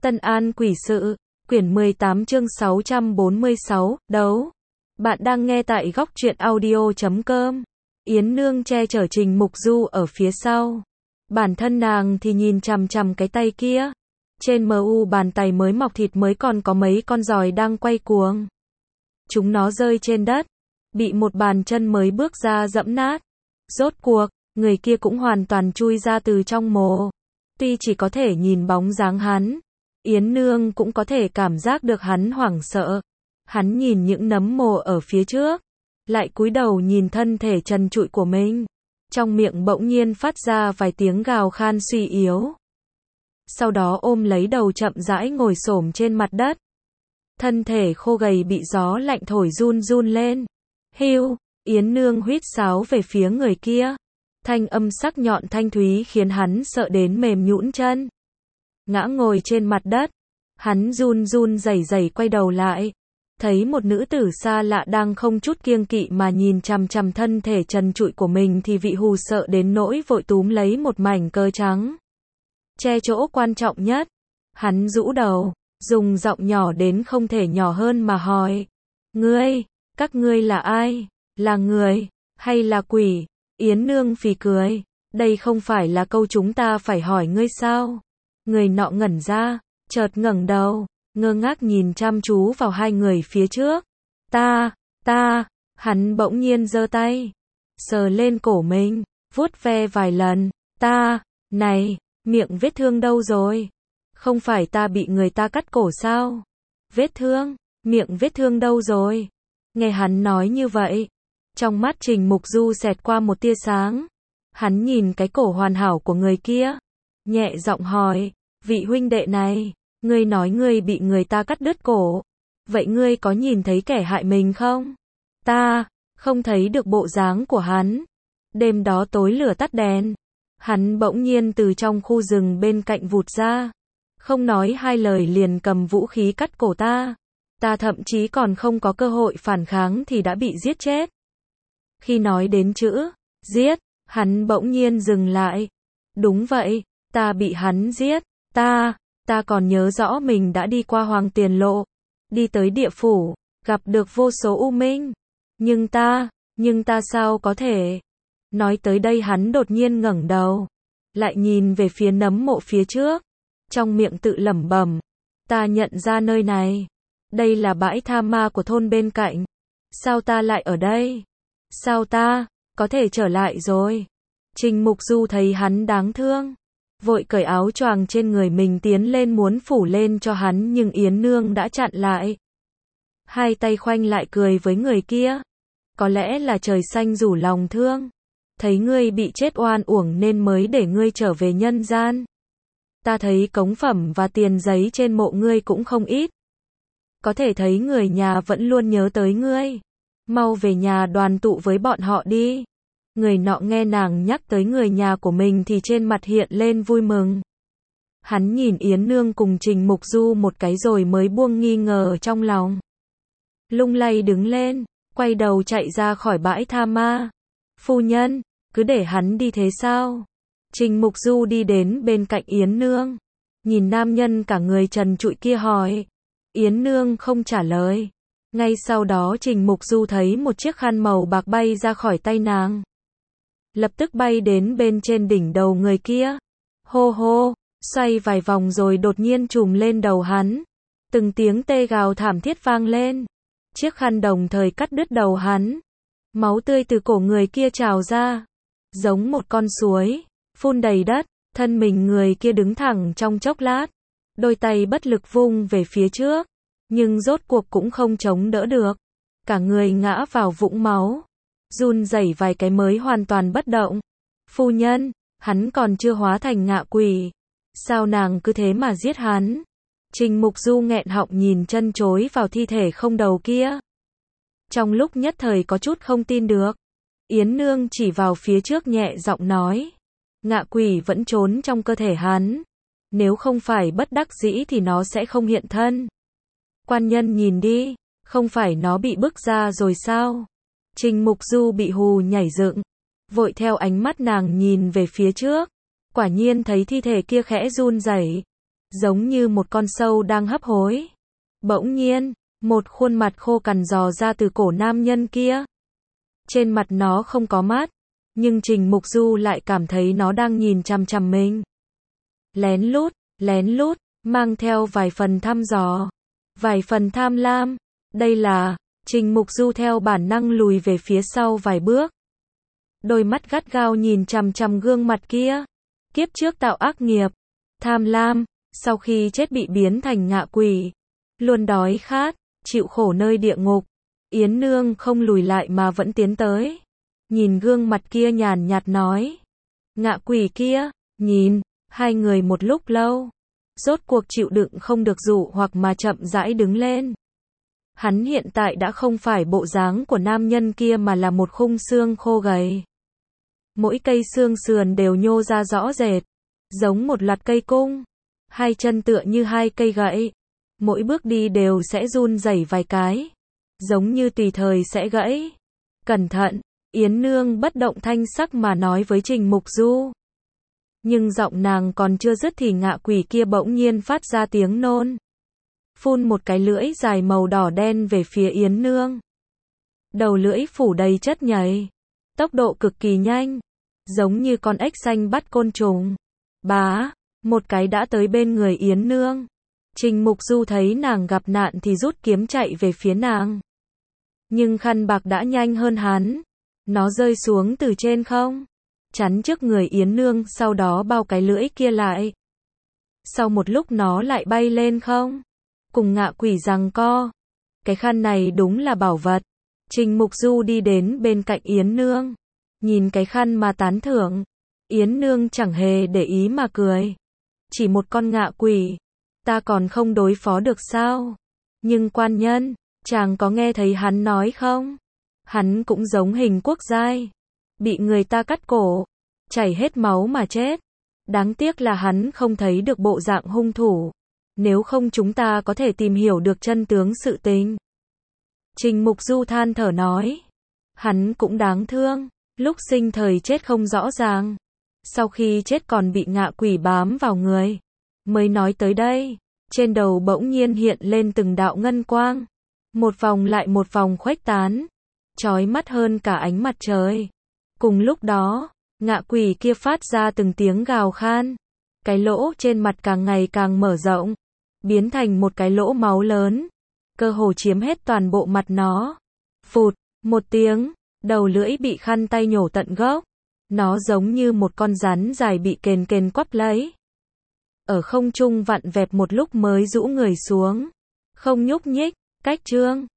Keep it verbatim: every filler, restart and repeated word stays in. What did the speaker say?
Tân An Quỷ Sự, quyển mười tám chương sáu trăm bốn mươi sáu, đấu. Bạn đang nghe tại góc truyện audio chấm com. Yến Nương che chở Trình Mục Du ở phía sau. Bản thân nàng thì nhìn chằm chằm cái tay kia. Trên mu bàn tay mới mọc thịt mới còn có mấy con giòi đang quay cuồng. Chúng nó rơi trên đất, bị một bàn chân mới bước ra dẫm nát. Rốt cuộc, người kia cũng hoàn toàn chui ra từ trong mồ. Tuy chỉ có thể nhìn bóng dáng hắn, Yến Nương cũng có thể cảm giác được hắn hoảng sợ. Hắn nhìn những nấm mồ ở phía trước, lại cúi đầu nhìn thân thể trần trụi của mình. Trong miệng bỗng nhiên phát ra vài tiếng gào khan suy yếu. Sau đó ôm lấy đầu chậm rãi ngồi xổm trên mặt đất. Thân thể khô gầy bị gió lạnh thổi run run lên. Hiu, Yến Nương huýt sáo về phía người kia. Thanh âm sắc nhọn thanh thúy khiến hắn sợ đến mềm nhũn chân. Ngã ngồi trên mặt đất, hắn run run rẩy rẩy quay đầu lại, thấy một nữ tử xa lạ đang không chút kiêng kỵ mà nhìn chằm chằm thân thể trần trụi của mình thì vị hù sợ đến nỗi vội túm lấy một mảnh cơ trắng, che chỗ quan trọng nhất. Hắn rũ đầu, dùng giọng nhỏ đến không thể nhỏ hơn mà hỏi: "Ngươi, các ngươi là ai? Là người hay là quỷ?" Yến Nương phì cười: "Đây không phải là câu chúng ta phải hỏi ngươi sao?" Người nọ ngẩn ra, chợt ngẩng đầu, ngơ ngác nhìn chăm chú vào hai người phía trước. Ta, ta, hắn bỗng nhiên giơ tay, sờ lên cổ mình, vuốt ve vài lần. Ta, này, miệng vết thương đâu rồi? Không phải ta bị người ta cắt cổ sao? Vết thương, miệng vết thương đâu rồi? Nghe hắn nói như vậy, trong mắt Trình Mục Du xẹt qua một tia sáng. Hắn nhìn cái cổ hoàn hảo của người kia, nhẹ giọng hỏi: "Vị huynh đệ này, ngươi nói ngươi bị người ta cắt đứt cổ, vậy ngươi có nhìn thấy kẻ hại mình không?" Ta không thấy được bộ dáng của hắn. Đêm đó tối lửa tắt đèn, hắn bỗng nhiên từ trong khu rừng bên cạnh vụt ra, không nói hai lời liền cầm vũ khí cắt cổ ta. Ta thậm chí còn không có cơ hội phản kháng thì đã bị giết chết. Khi nói đến chữ giết, hắn bỗng nhiên dừng lại. Đúng vậy, ta bị hắn giết. Ta, ta còn nhớ rõ mình đã đi qua Hoàng Tiền Lộ, đi tới địa phủ, gặp được vô số u minh. Nhưng ta, nhưng ta sao có thể? Nói tới đây hắn đột nhiên ngẩng đầu, lại nhìn về phía nấm mộ phía trước, trong miệng tự lẩm bẩm: "Ta nhận ra nơi này, đây là bãi tha ma của thôn bên cạnh. Sao ta lại ở đây? Sao ta có thể trở lại rồi?" Trình Mục Du thấy hắn đáng thương, vội cởi áo choàng trên người mình tiến lên muốn phủ lên cho hắn, nhưng Yến Nương đã chặn lại. Hai tay khoanh lại cười với người kia: "Có lẽ là trời xanh rủ lòng thương, thấy ngươi bị chết oan uổng nên mới để ngươi trở về nhân gian. Ta thấy cống phẩm và tiền giấy trên mộ ngươi cũng không ít. Có thể thấy người nhà vẫn luôn nhớ tới ngươi. Mau về nhà đoàn tụ với bọn họ đi." Người nọ nghe nàng nhắc tới người nhà của mình thì trên mặt hiện lên vui mừng. Hắn nhìn Yến Nương cùng Trình Mục Du một cái rồi mới buông nghi ngờ ở trong lòng. Lung lay đứng lên, quay đầu chạy ra khỏi bãi tha ma. "Phu nhân, cứ để hắn đi thế sao?" Trình Mục Du đi đến bên cạnh Yến Nương, nhìn nam nhân cả người trần trụi kia hỏi. Yến Nương không trả lời. Ngay sau đó Trình Mục Du thấy một chiếc khăn màu bạc bay ra khỏi tay nàng, lập tức bay đến bên trên đỉnh đầu người kia. Hô hô, xoay vài vòng rồi đột nhiên trùm lên đầu hắn. Từng tiếng tê gào thảm thiết vang lên. Chiếc khăn đồng thời cắt đứt đầu hắn. Máu tươi từ cổ người kia trào ra, giống một con suối, phun đầy đất. Thân mình người kia đứng thẳng trong chốc lát, đôi tay bất lực vung về phía trước, nhưng rốt cuộc cũng không chống đỡ được. Cả người ngã vào vũng máu, run rẩy vài cái mới hoàn toàn bất động. "Phu nhân, hắn còn chưa hóa thành ngạ quỷ. Sao nàng cứ thế mà giết hắn?" Trình Mục Du nghẹn họng nhìn chân chối vào thi thể không đầu kia. Trong lúc nhất thời có chút không tin được. Yến Nương chỉ vào phía trước nhẹ giọng nói: "Ngạ quỷ vẫn trốn trong cơ thể hắn. Nếu không phải bất đắc dĩ thì nó sẽ không hiện thân. Quan nhân nhìn đi, không phải nó bị bức ra rồi sao?" Trình Mục Du bị hù nhảy dựng, vội theo ánh mắt nàng nhìn về phía trước. Quả nhiên thấy thi thể kia khẽ run rẩy, giống như một con sâu đang hấp hối. Bỗng nhiên, một khuôn mặt khô cằn dò ra từ cổ nam nhân kia. Trên mặt nó không có mắt, nhưng Trình Mục Du lại cảm thấy nó đang nhìn chằm chằm mình. Lén lút, lén lút, mang theo vài phần thăm dò, vài phần tham lam. Đây là, Trình Mục Du theo bản năng lùi về phía sau vài bước. Đôi mắt gắt gao nhìn chằm chằm gương mặt kia. Kiếp trước tạo ác nghiệp, tham lam, sau khi chết bị biến thành ngạ quỷ, luôn đói khát, chịu khổ nơi địa ngục. Yến Nương không lùi lại mà vẫn tiến tới. Nhìn gương mặt kia nhàn nhạt nói. Ngạ quỷ kia, nhìn, hai người một lúc lâu. Rốt cuộc chịu đựng không được dụ hoặc mà chậm rãi đứng lên. Hắn hiện tại đã không phải bộ dáng của nam nhân kia mà là một khung xương khô gầy. Mỗi cây xương sườn đều nhô ra rõ rệt, giống một loạt cây cung. Hai chân tựa như hai cây gậy. Mỗi bước đi đều sẽ run rẩy vài cái, giống như tùy thời sẽ gãy. Cẩn thận, Yến Nương bất động thanh sắc mà nói với Trình Mục Du. Nhưng giọng nàng còn chưa dứt thì ngạ quỷ kia bỗng nhiên phát ra tiếng nôn. Phun một cái lưỡi dài màu đỏ đen về phía Yến Nương. Đầu lưỡi phủ đầy chất nhầy, tốc độ cực kỳ nhanh, giống như con ếch xanh bắt côn trùng. Bá, một cái đã tới bên người Yến Nương. Trình Mục Du thấy nàng gặp nạn thì rút kiếm chạy về phía nàng. Nhưng khăn bạc đã nhanh hơn hắn. Nó rơi xuống từ trên không, chắn trước người Yến Nương, sau đó bao cái lưỡi kia lại. Sau một lúc nó lại bay lên không, cùng ngạ quỷ giằng co. Cái khăn này đúng là bảo vật. Trình Mục Du đi đến bên cạnh Yến Nương, nhìn cái khăn mà tán thưởng. Yến Nương chẳng hề để ý mà cười. Chỉ một con ngạ quỷ, ta còn không đối phó được sao? Nhưng quan nhân, chàng có nghe thấy hắn nói không? Hắn cũng giống hình quốc giai, bị người ta cắt cổ, chảy hết máu mà chết. Đáng tiếc là hắn không thấy được bộ dạng hung thủ. Nếu không chúng ta có thể tìm hiểu được chân tướng sự tình. Trình Mục Du than thở nói. Hắn cũng đáng thương, lúc sinh thời chết không rõ ràng. Sau khi chết còn bị ngạ quỷ bám vào người. Mới nói tới đây, trên đầu bỗng nhiên hiện lên từng đạo ngân quang. Một vòng lại một vòng khuếch tán, chói mắt hơn cả ánh mặt trời. Cùng lúc đó, ngạ quỷ kia phát ra từng tiếng gào khan. Cái lỗ trên mặt càng ngày càng mở rộng, biến thành một cái lỗ máu lớn, cơ hồ chiếm hết toàn bộ mặt nó. Phụt, một tiếng, đầu lưỡi bị khăn tay nhổ tận gốc. Nó giống như một con rắn dài bị kền kền quắp lấy. Ở không trung vặn vẹo một lúc mới rũ người xuống, không nhúc nhích. Cách chương